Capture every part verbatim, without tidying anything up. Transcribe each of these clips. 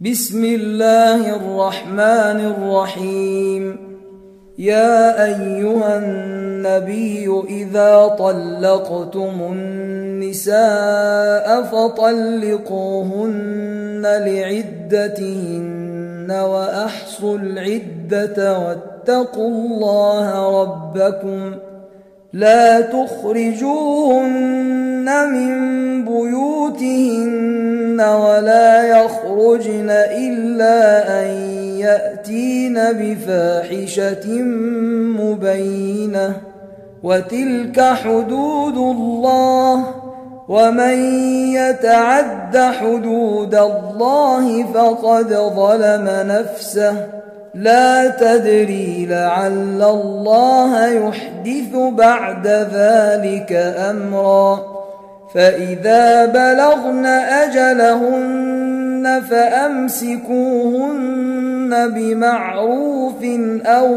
بسم الله الرحمن الرحيم. يا أيها النبي إذا طلقتم النساء فطلقوهن لعدتهن وأحصوا العدة واتقوا الله ربكم لا تخرجوهن من بيوتهن ولا يخرجن إلا أن يأتين بفاحشة مبينة وتلك حدود الله ومن يتعد حدود الله فقد ظلم نفسه لا تدري لعل الله يحدث بعد ذلك أمرا. فإذا بلغن أجلهن فأمسكوهن بمعروف أو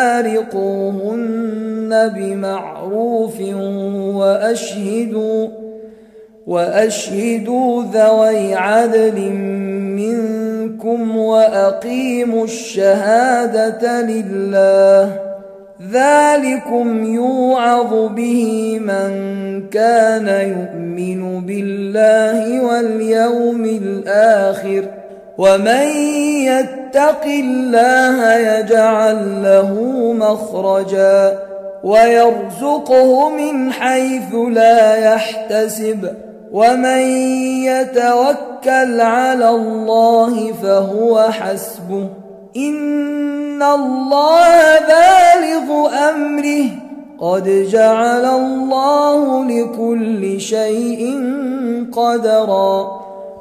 فارقوهن بمعروف وأشهدوا وأشهدوا ذوي عدل منكم وأقيموا الشهادة لله ذلكم يوعظ به من كان يؤمن بالله واليوم الآخر ومن يتق الله يجعل له مخرجا ويرزقه من حيث لا يحتسب ومن يتوكل على الله فهو حسبه إن الله بالغ أمره قد جعل الله لكل شيء قدرا.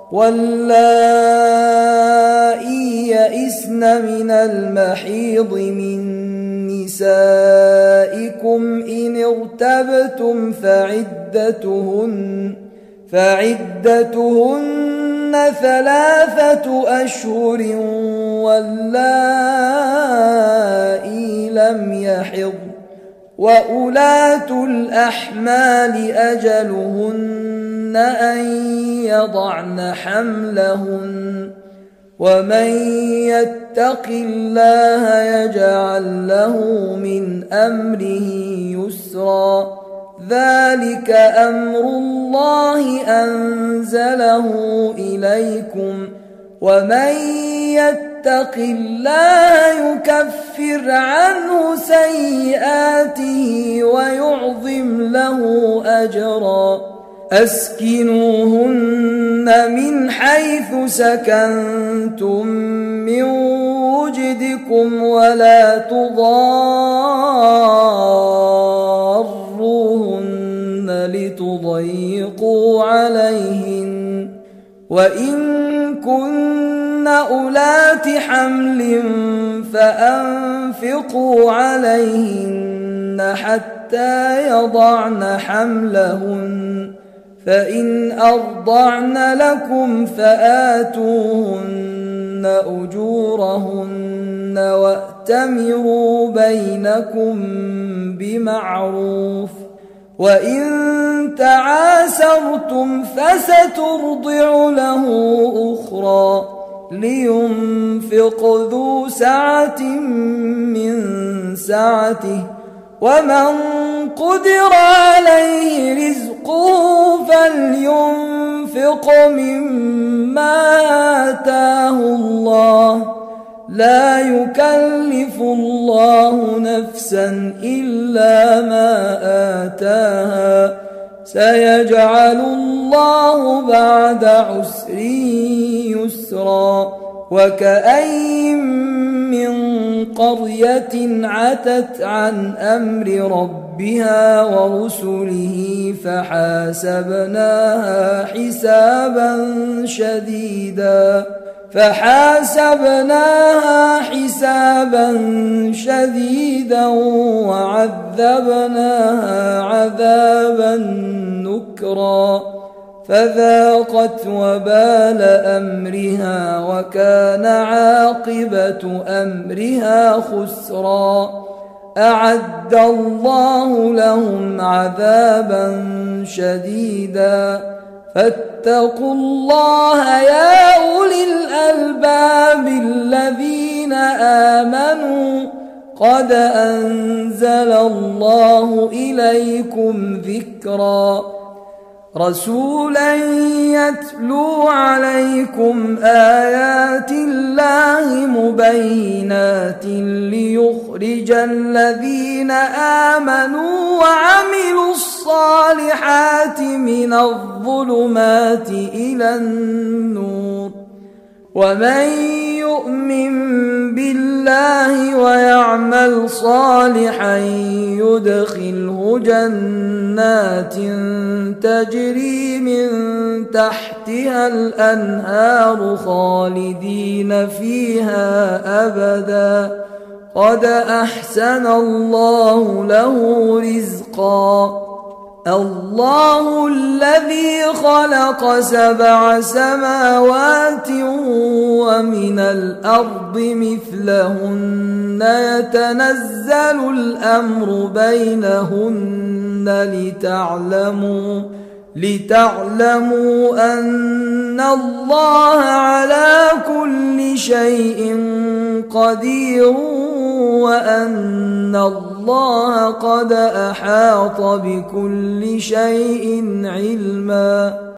واللائي يئسن من المحيض من نسائكم إن ارتبتم فعدتهن فعدتهن ثلاثة أشهر واللائي لم يحضن وأولاة الأحمال أجلهن أن يضعن حملهن ومن يتق الله يجعل له من أمره يسرا. ذلك أمر الله أنزله إليكم ومن يتق الله يكفر عنه سيئاته ويعظم له أجرا. أسكنوهن من حيث سكنتم من وجدكم ولا تضاروهن لتضيقوا عليهن وإن كن أولات حمل فأنفقوا عليهن حتى يضعن حملهن فإن أرضعن لكم فآتوهن أجورهن وأتمروا بينكم بمعروف وإن تعاسرتم فسترضع له أخرى لينفق ذو سعة من سعته ومن قدر عليه رزقه فلينفق مما آتاه الله لا يكلف الله نفسا إلا ما آتاها سيجعل الله بعد عسر يسرا. وكأين من قرية عتت عن أمر ربها ورسله فحاسبناها حسابا شديدا فحاسبناها حسابا شديدا وعذبناها عذابا نكرا فذاقت وبال أمرها وكان عاقبة أمرها خسرا. أعد الله لهم عذابا شديدا فاتقوا الله يا أولي الألباب بالذين آمنوا قد أنزل الله إليكم ذكرا رسولا يتلو عليكم آيات الله مبينات ليخرج الذين آمنوا وعملوا الصالحات من الظلمات إلى النور ومن يؤمن بالله ويعمل صالحا يدخله جنات تجري من تحتها الأنهار خالدين فيها أبدا قد أحسن الله له رزقا الله الذي خلق سبع سماوات ومن الأرض مثلهن يتنزل الأمر بينهن لتعلموا لتعلموا أن الله على كل شيء قدير وأن الله قد أحاط بكل شيء علما.